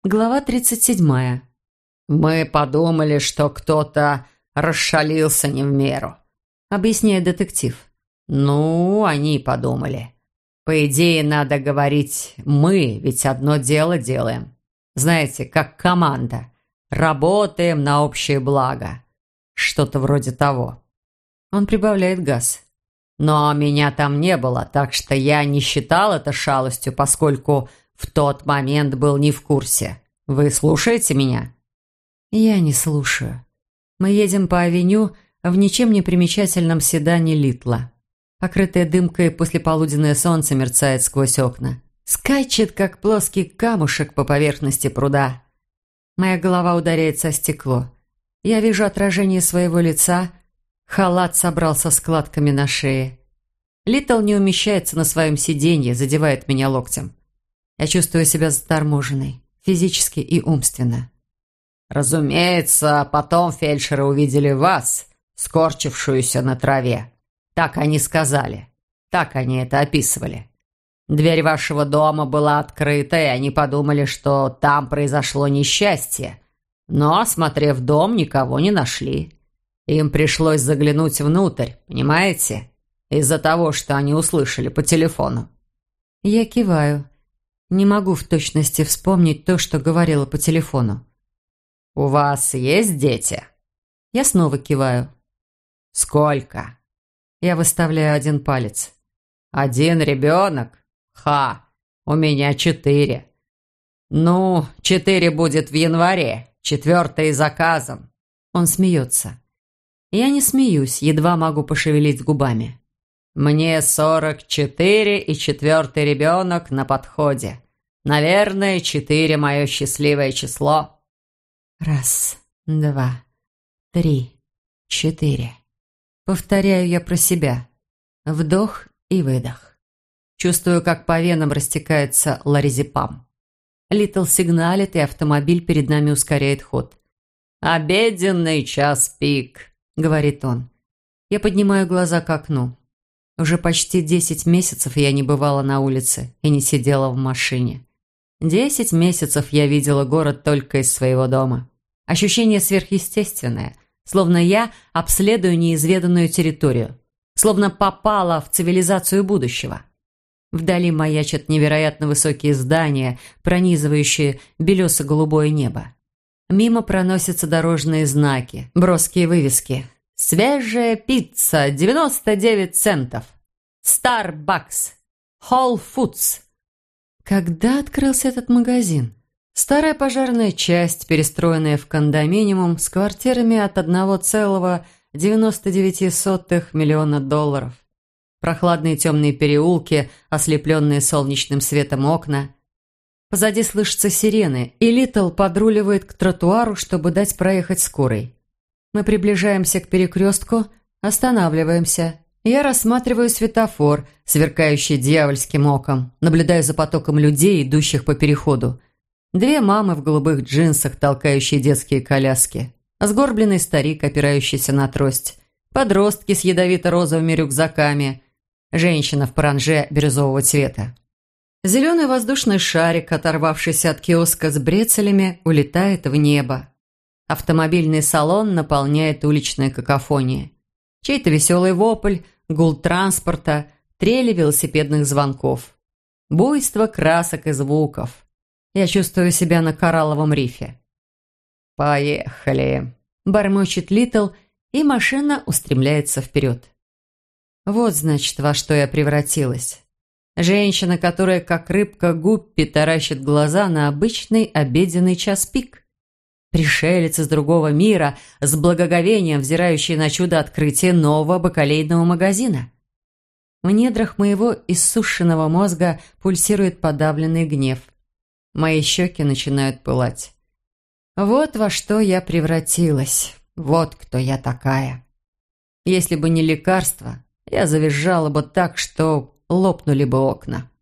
Глава 37. «Мы подумали, что кто-то расшалился не в меру», — объясняет детектив. «Ну, они подумали. По идее, надо говорить «мы», ведь одно дело делаем. Знаете, как команда. Работаем на общее благо. Что-то вроде того». Он прибавляет газ. «Но меня там не было, так что я не считал это шалостью, поскольку в тот момент был не в курсе. Вы слушаете меня?» Я не слушаю. Мы едем по авеню в ничем не примечательном седане Литла. Покрытое дымкой послеполуденное солнце мерцает сквозь окна. Скачет, как плоский камушек по поверхности пруда. Моя голова ударяется о стекло. Я вижу отражение своего лица. Халат собрался складками на шее. Литл не умещается на своем сиденье, задевает меня локтем. Я чувствую себя заторможенной, физически и умственно. «Разумеется, потом фельдшеры увидели вас, скорчившуюся на траве. Так они сказали. Так они это описывали. Дверь вашего дома была открыта, и они подумали, что там произошло несчастье. Но, осмотрев дом, никого не нашли. Им пришлось заглянуть внутрь, понимаете? Из-за того, что они услышали по телефону». Я киваю. Не могу в точности вспомнить то, что говорила по телефону. «У вас есть дети?» Я снова киваю. «Сколько?» Я выставляю один палец. «Один ребенок? Ха! У меня 4. Ну, 4 будет в январе, 4 заказом». Он смеется. Я не смеюсь, едва могу пошевелить губами. «Мне 44, и 4 ребенок на подходе. Наверное, 4 мое счастливое число». 1, 2, 3, 4. Повторяю я про себя. Вдох и выдох. Чувствую, как по венам растекается лоразепам. Литл сигналит, и автомобиль перед нами ускоряет ход. «Обеденный час пик», — говорит он. Я поднимаю глаза к окну. Уже почти 10 месяцев я не бывала на улице и не сидела в машине. 10 месяцев я видела город только из своего дома. Ощущение сверхъестественное, словно я обследую неизведанную территорию, словно попала в цивилизацию будущего. Вдали маячат невероятно высокие здания, пронизывающие белесо-голубое небо. Мимо проносятся дорожные знаки, броские вывески. «Свежая пицца, 99 центов», «Starbucks», «Whole Foods». Когда открылся этот магазин? Старая пожарная часть, перестроенная в кондоминиум с квартирами от $1,99 миллиона. Прохладные темные переулки, ослепленные солнечным светом окна. Позади слышатся сирены, и Литл подруливает к тротуару, чтобы дать проехать скорой. Мы приближаемся к перекрестку, останавливаемся. Я рассматриваю светофор, сверкающий дьявольским оком, наблюдаю за потоком людей, идущих по переходу. 2 мамы в голубых джинсах, толкающие детские коляски. Сгорбленный старик, опирающийся на трость. Подростки с ядовито-розовыми рюкзаками. Женщина в паранже бирюзового цвета. Зеленый воздушный шарик, оторвавшийся от киоска с брецелями, улетает в небо. Автомобильный салон наполняет уличная какофония. Чей-то веселый вопль, гул транспорта, трели велосипедных звонков. Буйство красок и звуков. Я чувствую себя на коралловом рифе. «Поехали!» – бормочет Литл, и машина устремляется вперед. Вот, значит, во что я превратилась. Женщина, которая, как рыбка Гуппи, таращит глаза на обычный обеденный час пик. Пришелец из другого мира, с благоговением взирающий на чудо открытия нового бакалейного магазина. В недрах моего иссушенного мозга пульсирует подавленный гнев. Мои щеки начинают пылать. Вот во что я превратилась. Вот кто я такая. Если бы не лекарство, я завизжала бы так, что лопнули бы окна.